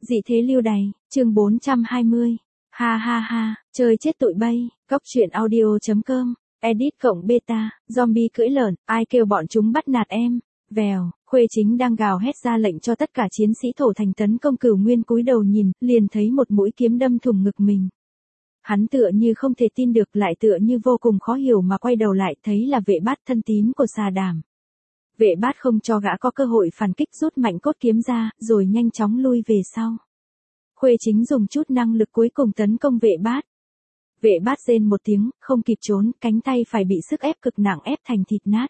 Dị thế lưu đày, chương 420. Ha ha ha, chơi chết tụi bay, góc truyện audio.com, edit cộng beta, zombie cưỡi lợn, ai kêu bọn chúng bắt nạt em, vèo, Khuê Chính đang gào hét ra lệnh cho tất cả chiến sĩ thổ thành tấn công Cửu Nguyên cúi đầu nhìn, liền thấy một mũi kiếm đâm thủng ngực mình. Hắn tựa như không thể tin được lại tựa như vô cùng khó hiểu mà quay đầu lại thấy là Vệ Bát thân tín của Xà Đảm. Vệ Bát không cho gã có cơ hội phản kích rút mạnh cốt kiếm ra, rồi nhanh chóng lui về sau. Khuê Chính dùng chút năng lực cuối cùng tấn công Vệ Bát. Vệ Bát rên một tiếng, không kịp trốn, cánh tay phải bị sức ép cực nặng ép thành thịt nát.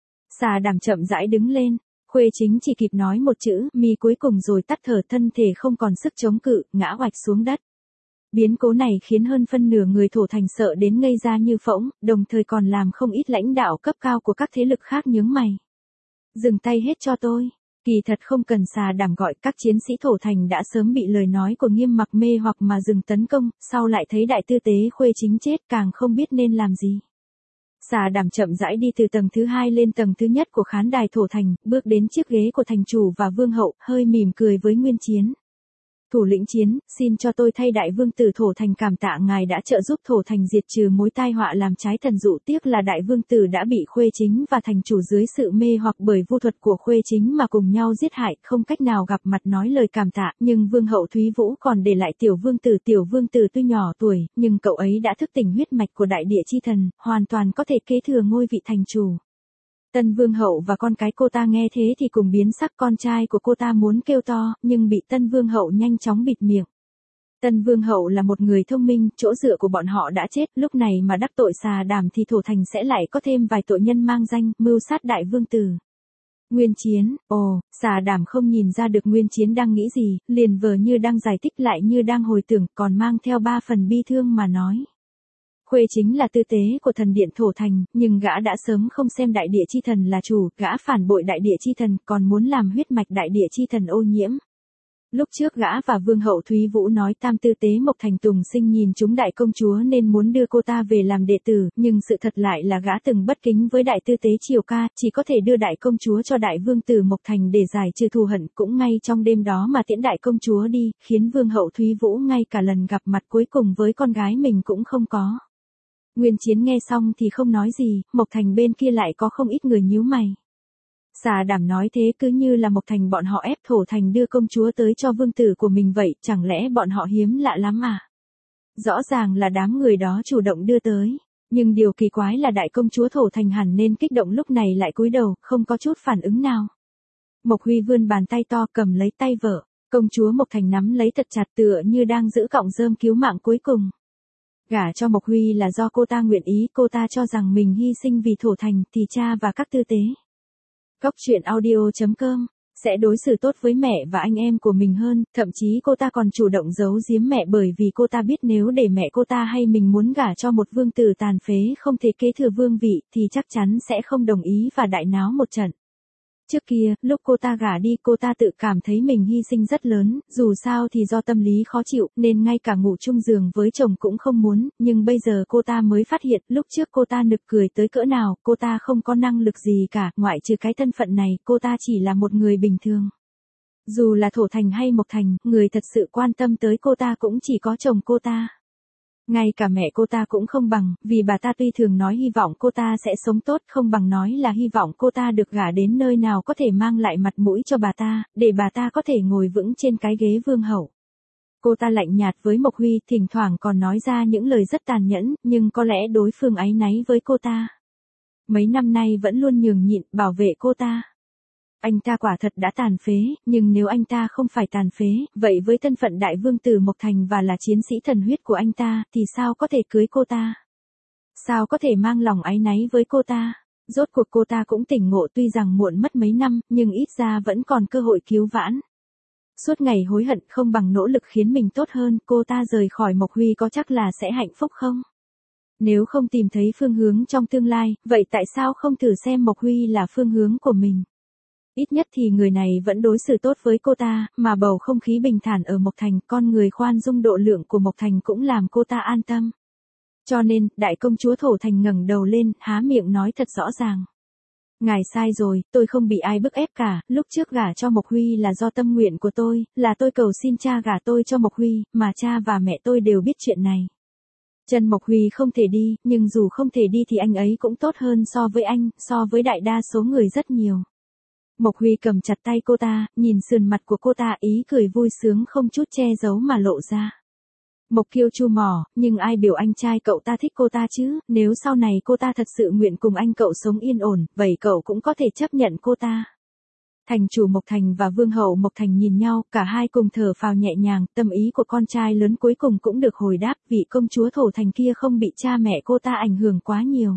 Xà Đảm chậm rãi đứng lên, Khuê Chính chỉ kịp nói một chữ mi cuối cùng rồi tắt thở, thân thể không còn sức chống cự, ngã oạch xuống đất. Biến cố này khiến hơn phân nửa người thổ thành sợ đến ngây ra như phỗng, đồng thời còn làm không ít lãnh đạo cấp cao của các thế lực khác nhướng mày. Dừng tay hết cho tôi. Kỳ thật không cần Xà Đảm gọi, các chiến sĩ thổ thành đã sớm bị lời nói của Nghiêm Mặc mê hoặc mà dừng tấn công, sau lại thấy đại tư tế Khuê Chính chết càng không biết nên làm gì. Xà Đảm chậm rãi đi từ tầng thứ 2 lên tầng thứ nhất của khán đài thổ thành, bước đến chiếc ghế của thành chủ và vương hậu, hơi mỉm cười với Nguyên Chiến. Thủ lĩnh Chiến, xin cho tôi thay đại vương tử thổ thành cảm tạ ngài đã trợ giúp thổ thành diệt trừ mối tai họa làm trái thần dụ, tiếc là đại vương tử đã bị Khuê Chính và thành chủ dưới sự mê hoặc bởi vu thuật của Khuê Chính mà cùng nhau giết hại, không cách nào gặp mặt nói lời cảm tạ, nhưng vương hậu Thúy Vũ còn để lại tiểu vương tử tuy nhỏ tuổi, nhưng cậu ấy đã thức tỉnh huyết mạch của đại địa chi thần, hoàn toàn có thể kế thừa ngôi vị thành chủ. Tân vương hậu và con cái cô ta nghe thế thì cùng biến sắc, con trai của cô ta muốn kêu to, nhưng bị tân vương hậu nhanh chóng bịt miệng. Tân vương hậu là một người thông minh, chỗ dựa của bọn họ đã chết, lúc này mà đắc tội Xà Đảm thì thổ thành sẽ lại có thêm vài tội nhân mang danh, mưu sát đại vương tử. Nguyên Chiến, Xà Đảm không nhìn ra được Nguyên Chiến đang nghĩ gì, liền vờ như đang giải thích lại như đang hồi tưởng, còn mang theo 3 phần bi thương mà nói. Khuê Chính là tư tế của thần điện thổ thành, nhưng gã đã sớm không xem đại địa chi thần là chủ, gã phản bội đại địa chi thần, còn muốn làm huyết mạch đại địa chi thần ô nhiễm. Lúc trước gã và vương hậu Thúy Vũ nói tam tư tế Mộc Thành Tùng Sinh nhìn chúng đại công chúa nên muốn đưa cô ta về làm đệ tử, nhưng sự thật lại là gã từng bất kính với đại tư tế Triều Ca, chỉ có thể đưa đại công chúa cho đại vương tử Mộc Thành để giải trừ thù hận, cũng ngay trong đêm đó mà tiễn đại công chúa đi, khiến vương hậu Thúy Vũ ngay cả lần gặp mặt cuối cùng với con gái mình cũng không có. Nguyên Chiến nghe xong thì không nói gì, Mộc Thành bên kia lại có không ít người nhíu mày. Xà Đảm nói thế cứ như là Mộc Thành bọn họ ép thổ thành đưa công chúa tới cho vương tử của mình vậy, chẳng lẽ bọn họ hiếm lạ lắm à? Rõ ràng là đám người đó chủ động đưa tới, nhưng điều kỳ quái là đại công chúa thổ thành hẳn nên kích động lúc này lại cúi đầu, không có chút phản ứng nào. Mộc Huy vươn bàn tay to cầm lấy tay vợ, công chúa Mộc Thành nắm lấy thật chặt tựa như đang giữ cọng rơm cứu mạng cuối cùng. Gả cho Mộc Huy là do cô ta nguyện ý, cô ta cho rằng mình hy sinh vì thổ thành thì cha và các tư tế. Góc truyện audio.com sẽ đối xử tốt với mẹ và anh em của mình hơn, thậm chí cô ta còn chủ động giấu giếm mẹ bởi vì cô ta biết nếu để mẹ cô ta hay mình muốn gả cho một vương tử tàn phế không thể kế thừa vương vị thì chắc chắn sẽ không đồng ý và đại náo một trận. Trước kia, lúc cô ta gả đi cô ta tự cảm thấy mình hy sinh rất lớn, dù sao thì do tâm lý khó chịu nên ngay cả ngủ chung giường với chồng cũng không muốn, nhưng bây giờ cô ta mới phát hiện lúc trước cô ta nực cười tới cỡ nào, cô ta không có năng lực gì cả, ngoại trừ cái thân phận này, cô ta chỉ là một người bình thường. Dù là thổ thành hay Mộc Thành, người thật sự quan tâm tới cô ta cũng chỉ có chồng cô ta. Ngay cả mẹ cô ta cũng không bằng, vì bà ta tuy thường nói hy vọng cô ta sẽ sống tốt không bằng nói là hy vọng cô ta được gả đến nơi nào có thể mang lại mặt mũi cho bà ta, để bà ta có thể ngồi vững trên cái ghế vương hậu. Cô ta lạnh nhạt với Mộc Huy, thỉnh thoảng còn nói ra những lời rất tàn nhẫn, nhưng có lẽ đối phương áy náy với cô ta. Mấy năm nay vẫn luôn nhường nhịn, bảo vệ cô ta. Anh ta quả thật đã tàn phế, nhưng nếu anh ta không phải tàn phế, vậy với thân phận đại vương tử Mộc Thành và là chiến sĩ thần huyết của anh ta, thì sao có thể cưới cô ta? Sao có thể mang lòng áy náy với cô ta? Rốt cuộc cô ta cũng tỉnh ngộ, tuy rằng muộn mất mấy năm, nhưng ít ra vẫn còn cơ hội cứu vãn. Suốt ngày hối hận không bằng nỗ lực khiến mình tốt hơn, cô ta rời khỏi Mộc Huy có chắc là sẽ hạnh phúc không? Nếu không tìm thấy phương hướng trong tương lai, vậy tại sao không thử xem Mộc Huy là phương hướng của mình? Ít nhất thì người này vẫn đối xử tốt với cô ta, mà bầu không khí bình thản ở Mộc Thành, con người khoan dung độ lượng của Mộc Thành cũng làm cô ta an tâm. Cho nên, đại công chúa thổ thành ngẩng đầu lên, há miệng nói thật rõ ràng. Ngài sai rồi, tôi không bị ai bức ép cả, lúc trước gả cho Mộc Huy là do tâm nguyện của tôi, là tôi cầu xin cha gả tôi cho Mộc Huy, mà cha và mẹ tôi đều biết chuyện này. Trần Mộc Huy không thể đi, nhưng dù không thể đi thì anh ấy cũng tốt hơn so với anh, so với đại đa số người rất nhiều. Mộc Huy cầm chặt tay cô ta, nhìn sườn mặt của cô ta, ý cười vui sướng không chút che giấu mà lộ ra. Mộc Kiêu chu mỏ, nhưng ai biểu anh trai cậu ta thích cô ta chứ, nếu sau này cô ta thật sự nguyện cùng anh cậu sống yên ổn, vậy cậu cũng có thể chấp nhận cô ta. Thành chủ Mộc Thành và vương hậu Mộc Thành nhìn nhau, cả hai cùng thở phào nhẹ nhàng, tâm ý của con trai lớn cuối cùng cũng được hồi đáp, vị công chúa Thổ Thành kia không bị cha mẹ cô ta ảnh hưởng quá nhiều.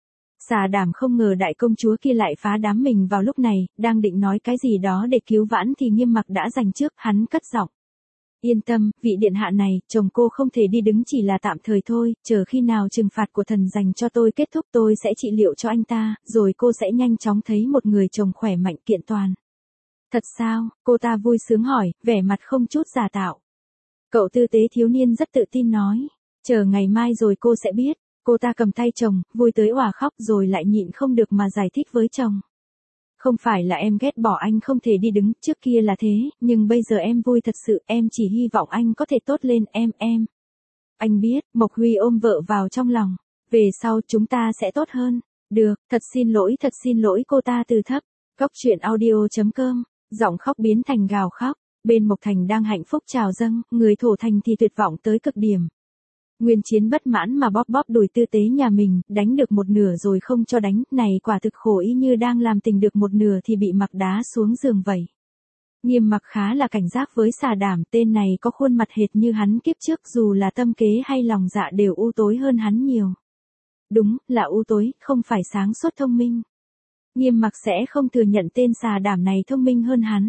Xà Đảm không ngờ đại công chúa kia lại phá đám mình vào lúc này, đang định nói cái gì đó để cứu vãn thì Nghiêm Mặc đã giành trước, hắn cất giọng. Yên tâm, vị điện hạ này, chồng cô không thể đi đứng chỉ là tạm thời thôi, chờ khi nào trừng phạt của thần dành cho tôi kết thúc tôi sẽ trị liệu cho anh ta, rồi cô sẽ nhanh chóng thấy một người chồng khỏe mạnh kiện toàn. Thật sao, cô ta vui sướng hỏi, vẻ mặt không chút giả tạo. Cậu tư tế thiếu niên rất tự tin nói, chờ ngày mai rồi cô sẽ biết. Cô ta cầm tay chồng, vui tới òa khóc rồi lại nhịn không được mà giải thích với chồng. Không phải là em ghét bỏ anh không thể đi đứng, trước kia là thế, nhưng bây giờ em vui thật sự, em chỉ hy vọng anh có thể tốt lên, em. Anh biết, Mộc Huy ôm vợ vào trong lòng. Về sau chúng ta sẽ tốt hơn. Được, thật xin lỗi cô ta từ thấp. Góc truyện audio.com, giọng khóc biến thành gào khóc. Bên Mộc Thành đang hạnh phúc trào dâng, người Thổ Thành thì tuyệt vọng tới cực điểm. Nguyên Chiến bất mãn mà bóp đùi tư tế nhà mình, đánh được một nửa rồi không cho đánh, này quả thực khổ y như đang làm tình được một nửa thì bị Mặc đá xuống giường vậy. Nghiêm Mặc khá là cảnh giác với Xà Đảm, tên này có khuôn mặt hệt như hắn kiếp trước, dù là tâm kế hay lòng dạ đều u tối hơn hắn nhiều. Đúng, là u tối, không phải sáng suốt thông minh. Nghiêm Mặc sẽ không thừa nhận tên Xà Đảm này thông minh hơn hắn.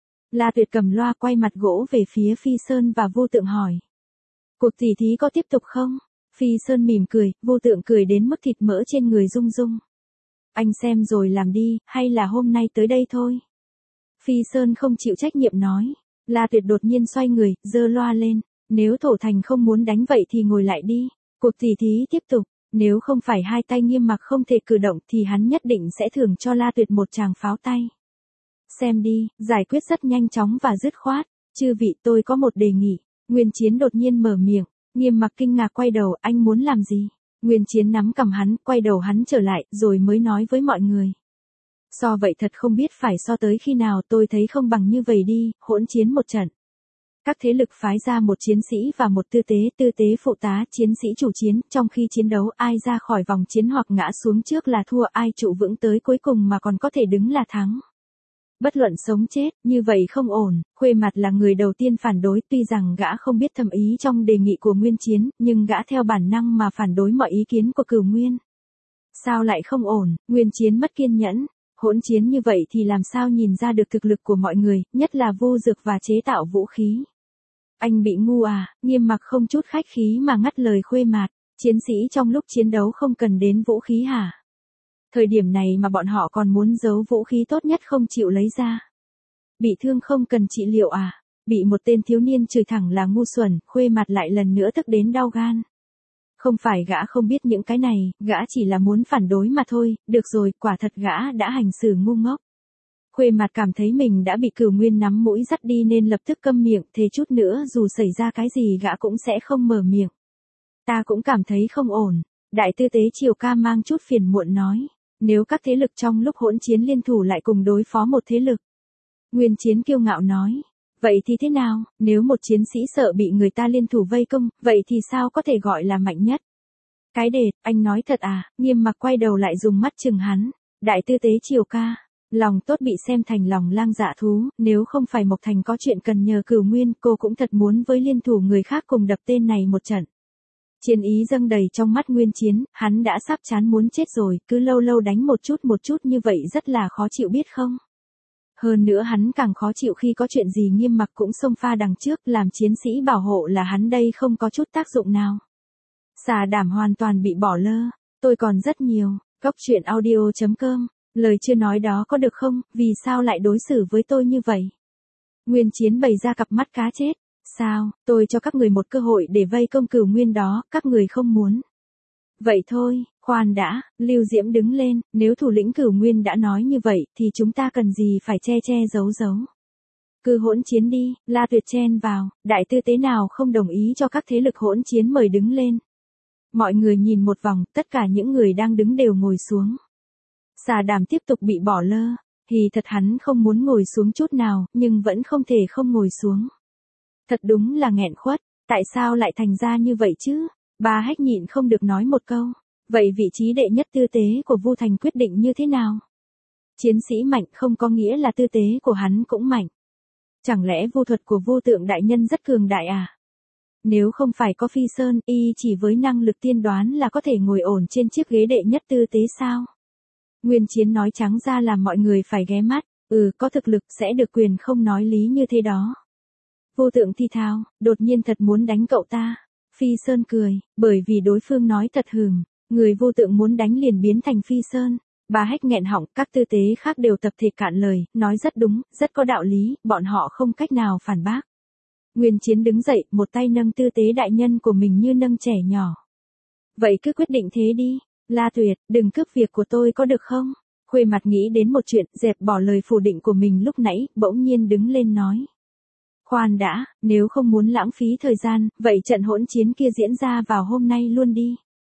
La Tuyệt cầm loa quay mặt gỗ về phía Phi Sơn và Vô Tượng hỏi. Cuộc tỉ thí có tiếp tục không? Phi Sơn mỉm cười, Vô Tượng cười đến mức thịt mỡ trên người rung rung. Anh xem rồi làm đi, hay là hôm nay tới đây thôi? Phi Sơn không chịu trách nhiệm nói. La Tuyệt đột nhiên xoay người, giơ loa lên. Nếu Thổ Thành không muốn đánh vậy thì ngồi lại đi. Cuộc tỉ thí tiếp tục. Nếu không phải hai tay Nghiêm Mặc không thể cử động thì hắn nhất định sẽ thưởng cho La Tuyệt một tràng pháo tay. Xem đi, giải quyết rất nhanh chóng và dứt khoát. Chư vị, tôi có một đề nghị. Nguyên Chiến đột nhiên mở miệng, Nghiêm Mặc kinh ngạc quay đầu, anh muốn làm gì? Nguyên Chiến nắm cầm hắn, quay đầu hắn trở lại, rồi mới nói với mọi người. So vậy thật không biết phải so tới khi nào, tôi thấy không bằng như vậy đi, hỗn chiến một trận. Các thế lực phái ra một chiến sĩ và một tư tế phụ tá, chiến sĩ chủ chiến, trong khi chiến đấu ai ra khỏi vòng chiến hoặc ngã xuống trước là thua, ai trụ vững tới cuối cùng mà còn có thể đứng là thắng. Bất luận sống chết, như vậy không ổn, Khuê Mặt là người đầu tiên phản đối, tuy rằng gã không biết thâm ý trong đề nghị của Nguyên Chiến, nhưng gã theo bản năng mà phản đối mọi ý kiến của Cửu Nguyên. Sao lại không ổn? Nguyên Chiến mất kiên nhẫn, hỗn chiến như vậy thì làm sao nhìn ra được thực lực của mọi người, nhất là vô dược và chế tạo vũ khí. Anh bị ngu à? Nghiêm Mặc không chút khách khí mà ngắt lời Khuê Mặt, chiến sĩ trong lúc chiến đấu không cần đến vũ khí hả? Thời điểm này mà bọn họ còn muốn giấu vũ khí tốt nhất không chịu lấy ra. Bị thương không cần trị liệu à? Bị một tên thiếu niên chửi thẳng là ngu xuẩn, Khuê Mặt lại lần nữa tức đến đau gan. Không phải gã không biết những cái này, gã chỉ là muốn phản đối mà thôi, được rồi, quả thật gã đã hành xử ngu ngốc. Khuê Mặt cảm thấy mình đã bị Cửu Nguyên nắm mũi dắt đi nên lập tức câm miệng, thề chút nữa dù xảy ra cái gì gã cũng sẽ không mở miệng. Ta cũng cảm thấy không ổn, đại tư tế Triều Ca mang chút phiền muộn nói. Nếu các thế lực trong lúc hỗn chiến liên thủ lại cùng đối phó một thế lực. Nguyên Chiến kiêu ngạo nói. Vậy thì thế nào, nếu một chiến sĩ sợ bị người ta liên thủ vây công, vậy thì sao có thể gọi là mạnh nhất? Cái đệt, anh nói thật à? Nghiêm Mặc quay đầu lại dùng mắt chừng hắn. Đại tư tế Triều Ca. Lòng tốt bị xem thành lòng lang dạ thú, nếu không phải Mộc Thành có chuyện cần nhờ Cửu Nguyên, cô cũng thật muốn với liên thủ người khác cùng đập tên này một trận. Chiến ý dâng đầy trong mắt Nguyên Chiến, hắn đã sắp chán muốn chết rồi, cứ lâu lâu đánh một chút như vậy rất là khó chịu biết không? Hơn nữa hắn càng khó chịu khi có chuyện gì Nghiêm Mặc cũng xông pha đằng trước, làm chiến sĩ bảo hộ là hắn đây không có chút tác dụng nào. Xà Đảm hoàn toàn bị bỏ lơ, tôi còn rất nhiều, góc truyện audio.com, lời chưa nói đó có được không, vì sao lại đối xử với tôi như vậy? Nguyên Chiến bày ra cặp mắt cá chết. Sao, tôi cho các người một cơ hội để vây công Cửu Nguyên đó, các người không muốn. Vậy thôi, khoan đã, Lưu Diễm đứng lên, nếu thủ lĩnh Cửu Nguyên đã nói như vậy thì chúng ta cần gì phải che che giấu giấu. Cứ hỗn chiến đi, La Tuyệt chen vào, đại tư tế nào không đồng ý cho các thế lực hỗn chiến mời đứng lên. Mọi người nhìn một vòng, tất cả những người đang đứng đều ngồi xuống. Xà Đàm tiếp tục bị bỏ lơ, thì thật hắn không muốn ngồi xuống chút nào, nhưng vẫn không thể không ngồi xuống. Thật đúng là nghẹn khuất, tại sao lại thành ra như vậy chứ? Bà Hách nhịn không được nói một câu. Vậy vị trí đệ nhất tư tế của Vu Thành quyết định như thế nào? Chiến sĩ mạnh không có nghĩa là tư tế của hắn cũng mạnh. Chẳng lẽ vu thuật của Vô Tượng đại nhân rất cường đại à? Nếu không phải có Phi Sơn, y chỉ với năng lực tiên đoán là có thể ngồi ổn trên chiếc ghế đệ nhất tư tế sao? Nguyên Chiến nói trắng ra làm mọi người phải ghé mắt, có thực lực sẽ được quyền không nói lý như thế đó. Vô Tượng thi thào, đột nhiên thật muốn đánh cậu ta. Phi Sơn cười, bởi vì đối phương nói thật hừm, người Vô Tượng muốn đánh liền biến thành Phi Sơn. Bà Hách nghẹn họng, các tư tế khác đều tập thể cạn lời, nói rất đúng, rất có đạo lý, bọn họ không cách nào phản bác. Nguyên Chiến đứng dậy, một tay nâng tư tế đại nhân của mình như nâng trẻ nhỏ. Vậy cứ quyết định thế đi, La Tuyệt, đừng cướp việc của tôi có được không? Khuê Mặt nghĩ đến một chuyện, dẹp bỏ lời phủ định của mình lúc nãy, bỗng nhiên đứng lên nói. Khoan đã, nếu không muốn lãng phí thời gian, vậy trận hỗn chiến kia diễn ra vào hôm nay luôn đi.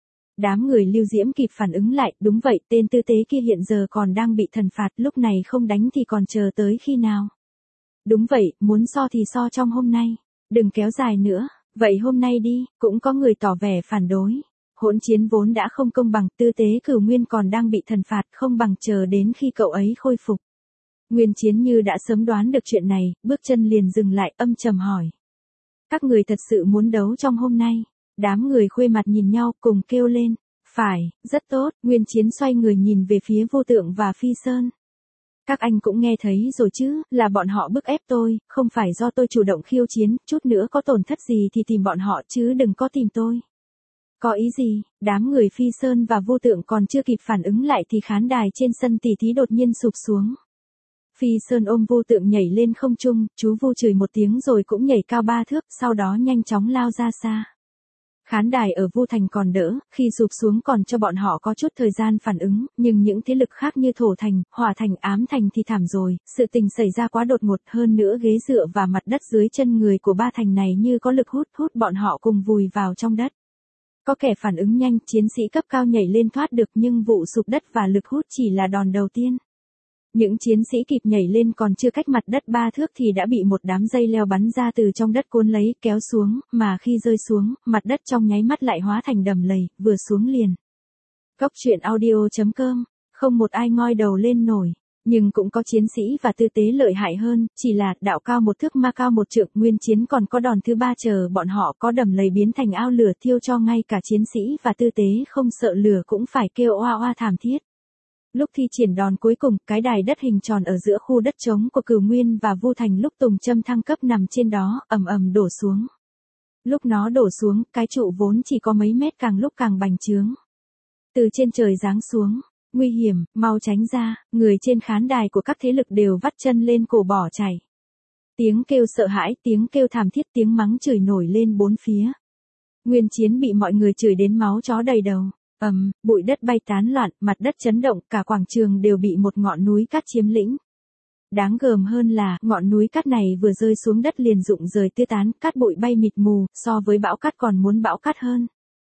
Đám người Lưu Diễm kịp phản ứng lại, đúng vậy, tên tư tế kia hiện giờ còn đang bị thần phạt, lúc này không đánh thì còn chờ tới khi nào. Đúng vậy, muốn so thì so trong hôm nay, đừng kéo dài nữa, vậy hôm nay đi, cũng có người tỏ vẻ phản đối. Hỗn chiến vốn đã không công bằng, tư tế Cửu Nguyên còn đang bị thần phạt, không bằng chờ đến khi cậu ấy khôi phục. Nguyên Chiến như đã sớm đoán được chuyện này, bước chân liền dừng lại, âm trầm hỏi. Các người thật sự muốn đấu trong hôm nay? Đám người Khuê Mặt nhìn nhau cùng kêu lên. Phải, rất tốt. Nguyên Chiến xoay người nhìn về phía Vô Tượng và Phi Sơn. Các anh cũng nghe thấy rồi chứ, là bọn họ bức ép tôi, không phải do tôi chủ động khiêu chiến, chút nữa có tổn thất gì thì tìm bọn họ chứ đừng có tìm tôi. Có ý gì? Đám người Phi Sơn và Vô Tượng còn chưa kịp phản ứng lại thì khán đài trên sân tỷ thí đột nhiên sụp xuống. Phi Sơn ôm Vô Tượng nhảy lên không trung, chú Vu chửi một tiếng rồi cũng nhảy cao 3 thước, sau đó nhanh chóng lao ra xa. Khán đài ở Vu Thành còn đỡ, khi sụp xuống còn cho bọn họ có chút thời gian phản ứng, nhưng những thế lực khác như Thổ Thành, Hỏa Thành, Ám Thành thì thảm rồi, sự tình xảy ra quá đột ngột, hơn nữa ghế dựa và mặt đất dưới chân người của ba thành này như có lực hút bọn họ cùng vùi vào trong đất. Có kẻ phản ứng nhanh, chiến sĩ cấp cao nhảy lên thoát được nhưng vụ sụp đất và lực hút chỉ là đòn đầu tiên. Những chiến sĩ kịp nhảy lên còn chưa cách mặt đất 3 thước thì đã bị một đám dây leo bắn ra từ trong đất cuốn lấy, kéo xuống, mà khi rơi xuống, mặt đất trong nháy mắt lại hóa thành đầm lầy, vừa xuống liền. Cốc truyện audio.com, không một ai ngoi đầu lên nổi, nhưng cũng có chiến sĩ và tư tế lợi hại hơn, chỉ là đạo cao 1 thước ma cao 1 trượng, Nguyên Chiến còn có đòn thứ 3 chờ bọn họ, có đầm lầy biến thành ao lửa thiêu cho ngay cả chiến sĩ và tư tế không sợ lửa cũng phải kêu oa oa thảm thiết. Lúc thi triển đòn cuối cùng, cái đài đất hình tròn ở giữa khu đất trống của Cửu Nguyên và Vu Thành lúc Tùng Châm thăng cấp nằm trên đó, ầm ầm đổ xuống. Lúc nó đổ xuống, cái trụ vốn chỉ có mấy mét càng lúc càng bành trướng. Từ trên trời giáng xuống, nguy hiểm, mau tránh ra, người trên khán đài của các thế lực đều vắt chân lên cổ bỏ chạy. Tiếng kêu sợ hãi, tiếng kêu thảm thiết, tiếng mắng chửi nổi lên bốn phía. Nguyên Chiến bị mọi người chửi đến máu chó đầy đầu. Bụi đất bay tán loạn, mặt đất chấn động, cả quảng trường đều bị một ngọn núi cát chiếm lĩnh. Đáng gờm hơn là, ngọn núi cát này vừa rơi xuống đất liền rụng rời tứ tán, cát bụi bay mịt mù, so với bão cát còn muốn bão cát hơn.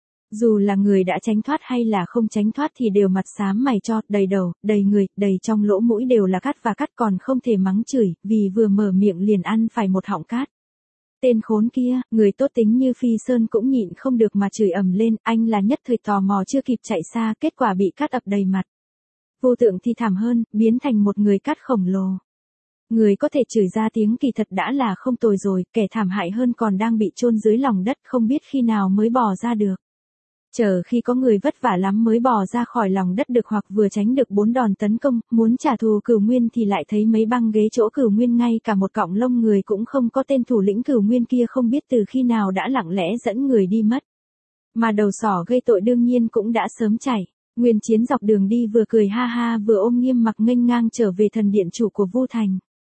Dù là người đã tránh thoát hay là không tránh thoát thì đều mặt xám mày cho, đầy đầu, đầy người, đầy trong lỗ mũi đều là cát và cát, còn không thể mắng chửi, vì vừa mở miệng liền ăn phải một họng cát. Tên khốn kia, người tốt tính như Phi Sơn cũng nhịn không được mà chửi ầm lên, anh là nhất thời tò mò chưa kịp chạy xa, kết quả bị cát ập đầy mặt. Vô Tượng thì thảm hơn, biến thành một người cát khổng lồ. Người có thể chửi ra tiếng kỳ thật đã là không tồi rồi, kẻ thảm hại hơn còn đang bị chôn dưới lòng đất không biết khi nào mới bò ra được. Chờ khi có người vất vả lắm mới bò ra khỏi lòng đất được hoặc vừa tránh được 4 đòn tấn công, muốn trả thù Cửu Nguyên thì lại thấy mấy băng ghế chỗ Cửu Nguyên, ngay cả một cọng lông người cũng không có, tên thủ lĩnh Cửu Nguyên kia không biết từ khi nào đã lặng lẽ dẫn người đi mất. Mà đầu sỏ gây tội đương nhiên cũng đã sớm chạy. Nguyên Chiến dọc đường đi vừa cười ha ha vừa ôm Nghiêm Mặc nghênh ngang trở về thần điện chủ của Vu Thành.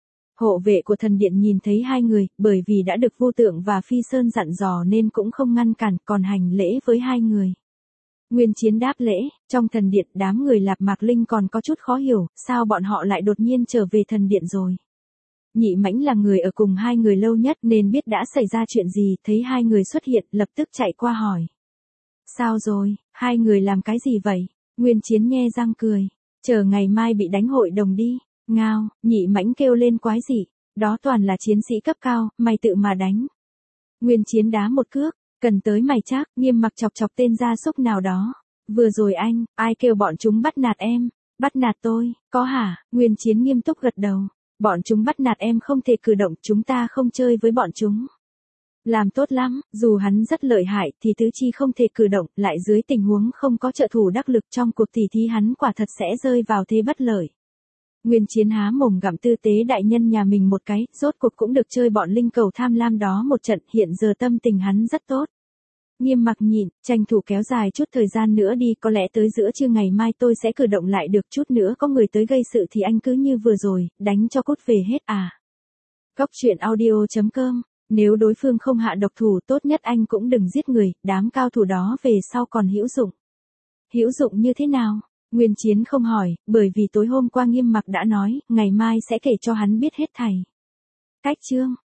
Hộ vệ của thần điện nhìn thấy hai người, bởi vì đã được Vô Tượng và Phi Sơn dặn dò nên cũng không ngăn cản, còn hành lễ với hai người. Nguyên Chiến đáp lễ, trong thần điện đám người Lạp Mạc Linh còn có chút khó hiểu, sao bọn họ lại đột nhiên trở về thần điện rồi. Nhị Mãnh là người ở cùng hai người lâu nhất nên biết đã xảy ra chuyện gì, thấy hai người xuất hiện lập tức chạy qua hỏi. Sao rồi, hai người làm cái gì vậy? Nguyên Chiến nhe răng cười, chờ ngày mai bị đánh hội đồng đi. Ngao, Nhị Mãnh kêu lên quái dị, đó toàn là chiến sĩ cấp cao, mày tự mà đánh. Nguyên Chiến đá một cước, cần tới mày chắc, Nghiêm Mặc chọc chọc tên gia súc nào đó. Vừa rồi anh, ai kêu bọn chúng bắt nạt em? Bắt nạt tôi, có hả? Nguyên Chiến nghiêm túc gật đầu. Bọn chúng bắt nạt em không thể cử động, chúng ta không chơi với bọn chúng. Làm tốt lắm, dù hắn rất lợi hại thì tứ chi không thể cử động, lại dưới tình huống không có trợ thủ đắc lực trong cuộc tỉ thí hắn quả thật sẽ rơi vào thế bất lợi. Nguyên Chiến há mồm gặm tư tế đại nhân nhà mình một cái, rốt cuộc cũng được chơi bọn linh cầu tham lam đó một trận, hiện giờ tâm tình hắn rất tốt. Nghiêm Mặc nhịn, tranh thủ kéo dài chút thời gian nữa đi, có lẽ tới giữa trưa ngày mai tôi sẽ cử động lại được, chút nữa có người tới gây sự thì anh cứ như vừa rồi, đánh cho cút về hết à. Cóc truyện audio.com, nếu đối phương không hạ độc thủ tốt nhất anh cũng đừng giết người, đám cao thủ đó về sau còn hữu dụng. Hữu dụng như thế nào? Nguyên Chiến không hỏi, bởi vì tối hôm qua Nghiêm Mặc đã nói, ngày mai sẽ kể cho hắn biết hết thảy. Cách chương